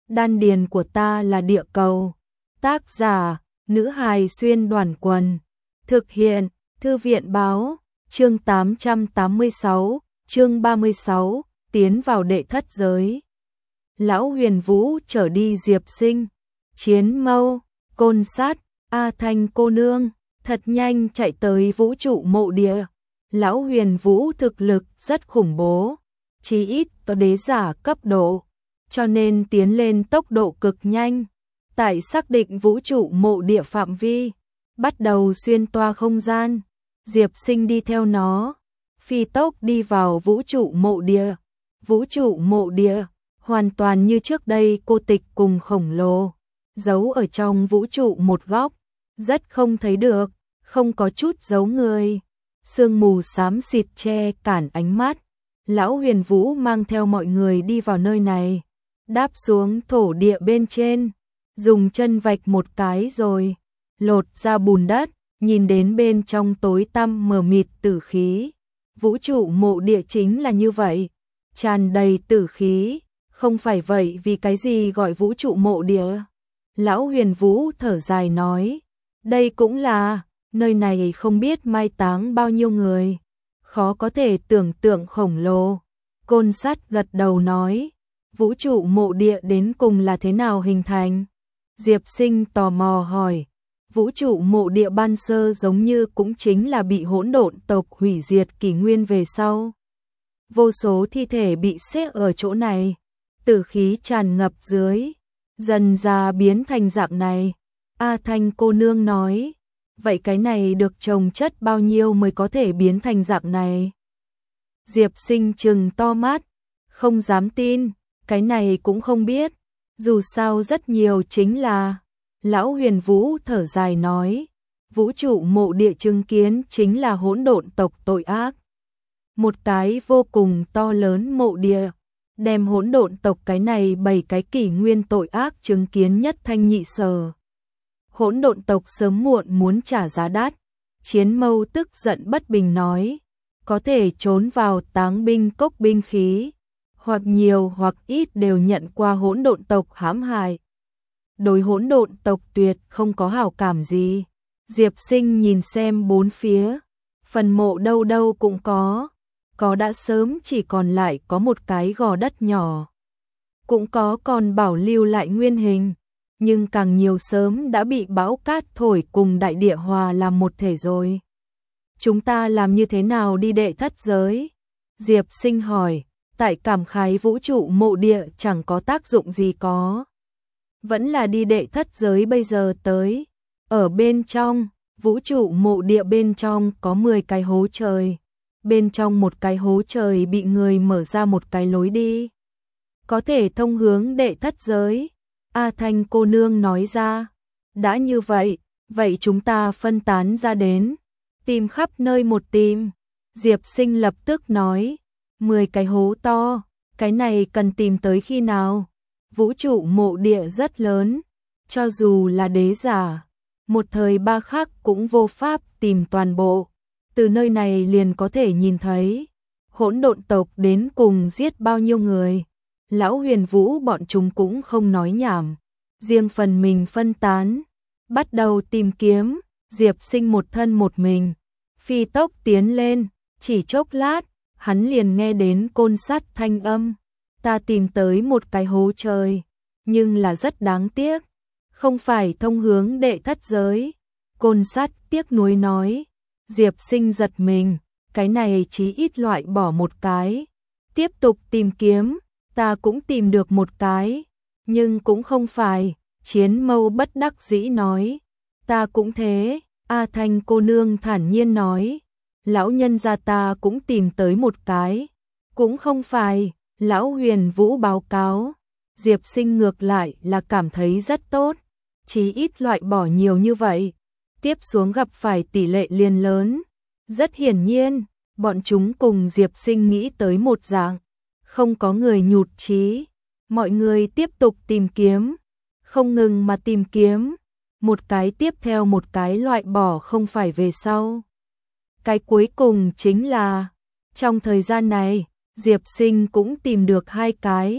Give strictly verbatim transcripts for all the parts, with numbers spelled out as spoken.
đan điền của ta là địa cầu. Tác giả, nữ hài xuyên đoàn quần. Thực hiện, thư viện báo, chương tám trăm tám mươi sáu, chương ba mươi sáu, tiến vào đệ thất giới. Lão Huyền Vũ trở đi Diệp Sinh, Chiến Mâu, Côn Sát, A Thanh cô nương, thật nhanh chạy tới vũ trụ mộ địa. Lão Huyền Vũ thực lực rất khủng bố, chí ít có đế giả cấp độ, cho nên tiến lên tốc độ cực nhanh. Tại xác định vũ trụ mộ địa phạm vi, bắt đầu xuyên toa không gian, Diệp Sinh đi theo nó, phi tốc đi vào vũ trụ mộ địa. Vũ trụ mộ địa, hoàn toàn như trước đây cô tịch cùng khổng lồ, giấu ở trong vũ trụ một góc, rất không thấy được, không có chút dấu người. Sương mù xám xịt che cản ánh mắt. Lão Huyền Vũ mang theo mọi người đi vào nơi này, đáp xuống thổ địa bên trên, dùng chân vạch một cái rồi lột ra bùn đất, nhìn đến bên trong tối tăm mờ mịt tử khí. Vũ trụ mộ địa chính là như vậy, tràn đầy tử khí, không phải vậy vì cái gì gọi vũ trụ mộ địa? Lão Huyền Vũ thở dài nói, đây cũng là, nơi này không biết mai táng bao nhiêu người, khó có thể tưởng tượng khổng lồ. Côn Sát gật đầu nói, vũ trụ mộ địa đến cùng là thế nào hình thành? Diệp Sinh tò mò hỏi, vũ trụ mộ địa ban sơ giống như cũng chính là bị hỗn độn tộc hủy diệt kỷ nguyên về sau. Vô số thi thể bị xếp ở chỗ này, tử khí tràn ngập dưới, dần ra biến thành dạng này. A Thanh cô nương nói, vậy cái này được trồng chất bao nhiêu mới có thể biến thành dạng này? Diệp Sinh trừng to mắt, không dám tin, cái này cũng không biết, dù sao rất nhiều chính là. Lão Huyền Vũ thở dài nói, vũ trụ mộ địa chứng kiến chính là hỗn độn tộc tội ác. Một cái vô cùng to lớn mộ địa, đem hỗn độn tộc cái này bảy cái kỷ nguyên tội ác chứng kiến nhất thanh nhị sở. Hỗn độn tộc sớm muộn muốn trả giá đắt. Chiến Mâu tức giận bất bình nói, có thể trốn vào táng binh cốc binh khí, hoặc nhiều hoặc ít đều nhận qua hỗn độn tộc hãm hại. Đối hỗn độn tộc tuyệt không có hảo cảm gì. Diệp Sinh nhìn xem bốn phía, phần mộ đâu đâu cũng có, có đã sớm chỉ còn lại có một cái gò đất nhỏ, cũng có còn bảo lưu lại nguyên hình, nhưng càng nhiều sớm đã bị bão cát thổi cùng đại địa hòa làm một thể rồi. Chúng ta làm như thế nào đi đệ thất giới? Diệp Sinh hỏi, tại cảm khái vũ trụ mộ địa chẳng có tác dụng gì có. Vẫn là đi đệ thất giới bây giờ tới. Ở bên trong, vũ trụ mộ địa bên trong có mười cái hố trời. Bên trong một cái hố trời bị người mở ra một cái lối đi, có thể thông hướng đệ thất giới. A Thanh cô nương nói ra, đã như vậy, vậy chúng ta phân tán ra đến, tìm khắp nơi một tìm. Diệp Sinh lập tức nói, mười cái hố to, cái này cần tìm tới khi nào? Vũ trụ mộ địa rất lớn, cho dù là đế giả, một thời ba khắc cũng vô pháp tìm toàn bộ. Từ nơi này liền có thể nhìn thấy hỗn độn tộc đến cùng giết bao nhiêu người. Lão Huyền Vũ bọn chúng cũng không nói nhảm, riêng phần mình phân tán, bắt đầu tìm kiếm. Diệp Sinh một thân một mình, phi tốc tiến lên, chỉ chốc lát, hắn liền nghe đến Côn Sát thanh âm, ta tìm tới một cái hố trời, nhưng là rất đáng tiếc, không phải thông hướng đệ thất giới. Côn Sát tiếc nuối nói. Diệp Sinh giật mình, cái này chí ít loại bỏ một cái. Tiếp tục tìm kiếm, ta cũng tìm được một cái, nhưng cũng không phải. Chiến Mâu bất đắc dĩ nói, ta cũng thế. A Thanh cô nương thản nhiên nói, lão nhân gia ta cũng tìm tới một cái, cũng không phải. Lão Huyền Vũ báo cáo. Diệp Sinh ngược lại là cảm thấy rất tốt, chí ít loại bỏ nhiều như vậy, tiếp xuống gặp phải tỷ lệ liền lớn. Rất hiển nhiên, bọn chúng cùng Diệp Sinh nghĩ tới một dạng, không có người nhụt chí. Mọi người tiếp tục tìm kiếm, không ngừng mà tìm kiếm, một cái tiếp theo một cái loại bỏ không phải về sau. Cái cuối cùng chính là, trong thời gian này, Diệp Sinh cũng tìm được hai cái,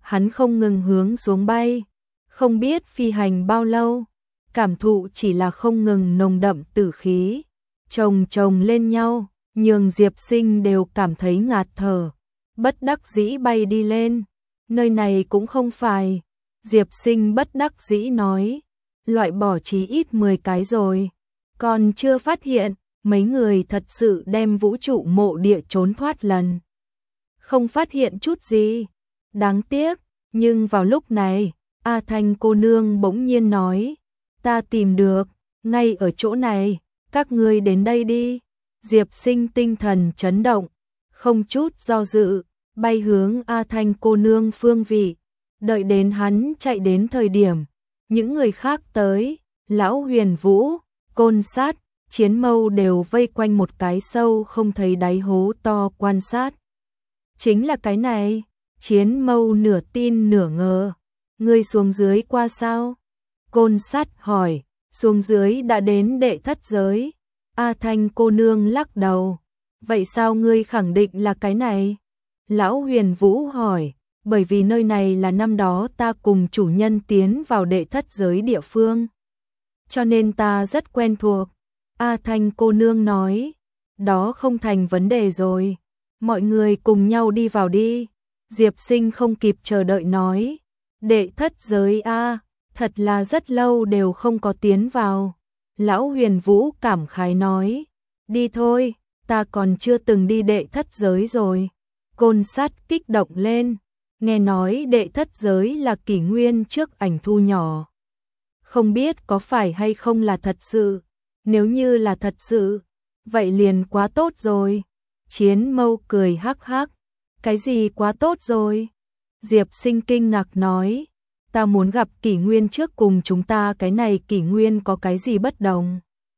hắn không ngừng hướng xuống bay, không biết phi hành bao lâu, cảm thụ chỉ là không ngừng nồng đậm tử khí, chồng chồng lên nhau, nhường Diệp Sinh đều cảm thấy ngạt thở, bất đắc dĩ bay đi lên, nơi này cũng không phải, Diệp Sinh bất đắc dĩ nói, loại bỏ chí ít mười cái rồi, còn chưa phát hiện, mấy người thật sự đem vũ trụ mộ địa trốn thoát lần. Không phát hiện chút gì, đáng tiếc, nhưng vào lúc này, A Thanh cô nương bỗng nhiên nói, ta tìm được, ngay ở chỗ này, các ngươi đến đây đi. Diệp Sinh tinh thần chấn động, không chút do dự, bay hướng A Thanh cô nương phương vị, đợi đến hắn chạy đến thời điểm, những người khác tới, Lão Huyền Vũ, Côn Sát, Chiến Mâu đều vây quanh một cái sâu không thấy đáy hố to quan sát. Chính là cái này, Chiến Mâu nửa tin nửa ngờ, ngươi xuống dưới qua sao? Côn Sát hỏi, xuống dưới đã đến đệ thất giới. A Thanh cô nương lắc đầu, vậy sao ngươi khẳng định là cái này? Lão Huyền Vũ hỏi, bởi vì nơi này là năm đó ta cùng chủ nhân tiến vào đệ thất giới địa phương, cho nên ta rất quen thuộc. A Thanh cô nương nói, đó không thành vấn đề rồi, mọi người cùng nhau đi vào đi. Diệp Sinh không kịp chờ đợi nói, đệ thất giới a, thật là rất lâu đều không có tiến vào. Lão Huyền Vũ cảm khái nói, đi thôi, ta còn chưa từng đi đệ thất giới rồi. Côn Sát kích động lên, nghe nói đệ thất giới là kỷ nguyên trước ảnh thu nhỏ. Không biết có phải hay không là thật sự, nếu như là thật sự, vậy liền quá tốt rồi. Chiến Mâu cười hắc hắc, cái gì quá tốt rồi? Diệp Sinh kinh ngạc nói, ta muốn gặp kỷ nguyên trước cùng chúng ta cái này kỷ nguyên có cái gì bất đồng.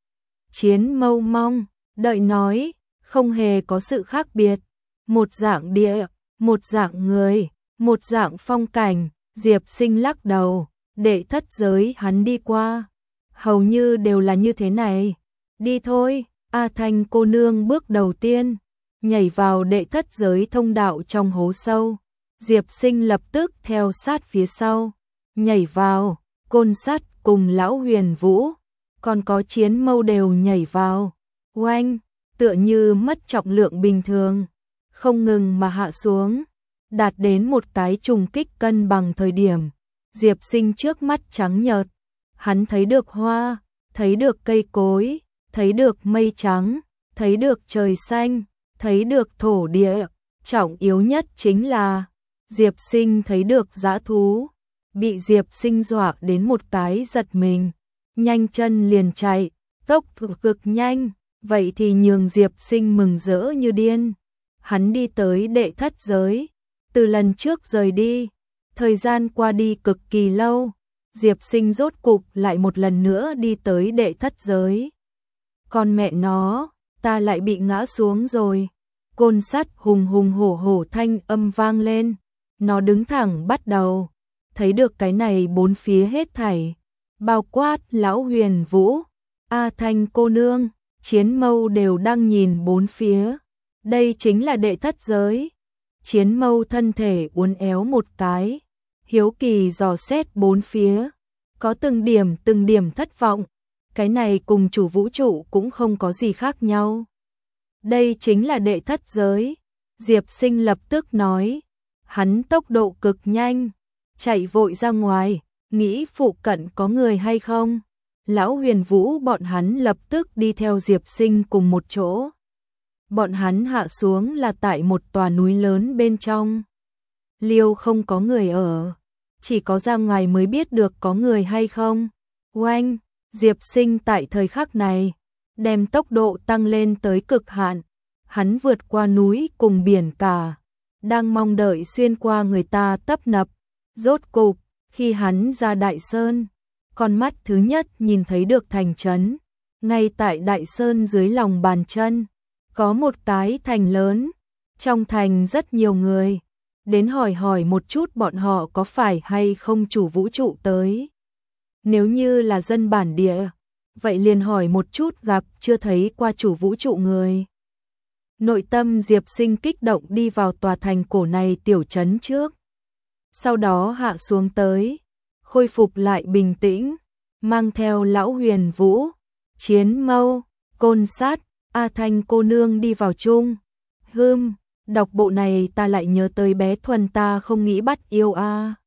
Chiến Mâu mong, đợi nói, không hề có sự khác biệt, một dạng địa, một dạng người, một dạng phong cảnh. Diệp Sinh lắc đầu, đệ thất giới hắn đi qua, hầu như đều là như thế này. Đi thôi. A Thanh cô nương bước đầu tiên, nhảy vào đệ thất giới thông đạo trong hố sâu. Diệp Sinh lập tức theo sát phía sau, nhảy vào, Côn Sát cùng Lão Huyền Vũ, còn có Chiến Mâu đều nhảy vào. Oanh, tựa như mất trọng lượng bình thường, không ngừng mà hạ xuống, đạt đến một cái trùng kích cân bằng thời điểm. Diệp Sinh trước mắt trắng nhợt, hắn thấy được hoa, thấy được cây cối, thấy được mây trắng, thấy được trời xanh, thấy được thổ địa, trọng yếu nhất chính là Diệp Sinh thấy được dã thú, bị Diệp Sinh dọa đến một cái giật mình, nhanh chân liền chạy, tốc độ cực nhanh, vậy thì nhường Diệp Sinh mừng rỡ như điên. Hắn đi tới đệ thất giới, từ lần trước rời đi, thời gian qua đi cực kỳ lâu, Diệp Sinh rốt cục lại một lần nữa đi tới đệ thất giới. Con mẹ nó, ta lại bị ngã xuống rồi. Côn Sát hùng hùng hổ hổ thanh âm vang lên, nó đứng thẳng bắt đầu, thấy được cái này bốn phía hết thảy, bao quát Lão Huyền Vũ, A Thanh cô nương, Chiến Mâu đều đang nhìn bốn phía. Đây chính là đệ thất giới. Chiến Mâu thân thể uốn éo một cái, hiếu kỳ dò xét bốn phía, có từng điểm từng điểm thất vọng, cái này cùng chủ vũ trụ cũng không có gì khác nhau. Đây chính là đệ thất giới. Diệp Sinh lập tức nói, hắn tốc độ cực nhanh, chạy vội ra ngoài, nghĩ phụ cận có người hay không. Lão Huyền Vũ bọn hắn lập tức đi theo Diệp Sinh cùng một chỗ. Bọn hắn hạ xuống là tại một tòa núi lớn bên trong. Liêu không có người ở, chỉ có ra ngoài mới biết được có người hay không. Oanh, Diệp Sinh tại thời khắc này, đem tốc độ tăng lên tới cực hạn. Hắn vượt qua núi cùng biển cả, đang mong đợi xuyên qua người ta tấp nập. Rốt cục, khi hắn ra Đại Sơn, con mắt thứ nhất nhìn thấy được thành trấn. Ngay tại Đại Sơn dưới lòng bàn chân, có một cái thành lớn. Trong thành rất nhiều người, đến hỏi hỏi một chút bọn họ có phải hay không chủ vũ trụ tới. Nếu như là dân bản địa, vậy liền hỏi một chút gặp chưa thấy qua chủ vũ trụ người. Nội tâm Diệp Sinh kích động đi vào tòa thành cổ này tiểu trấn trước. sau đó hạ xuống tới, khôi phục lại bình tĩnh, mang theo Lão Huyền Vũ, Chiến Mâu, Côn Sát, A Thanh cô nương đi vào chung. Hừm, đọc bộ này ta lại nhớ tới bé Thuần ta không nghĩ bắt yêu a.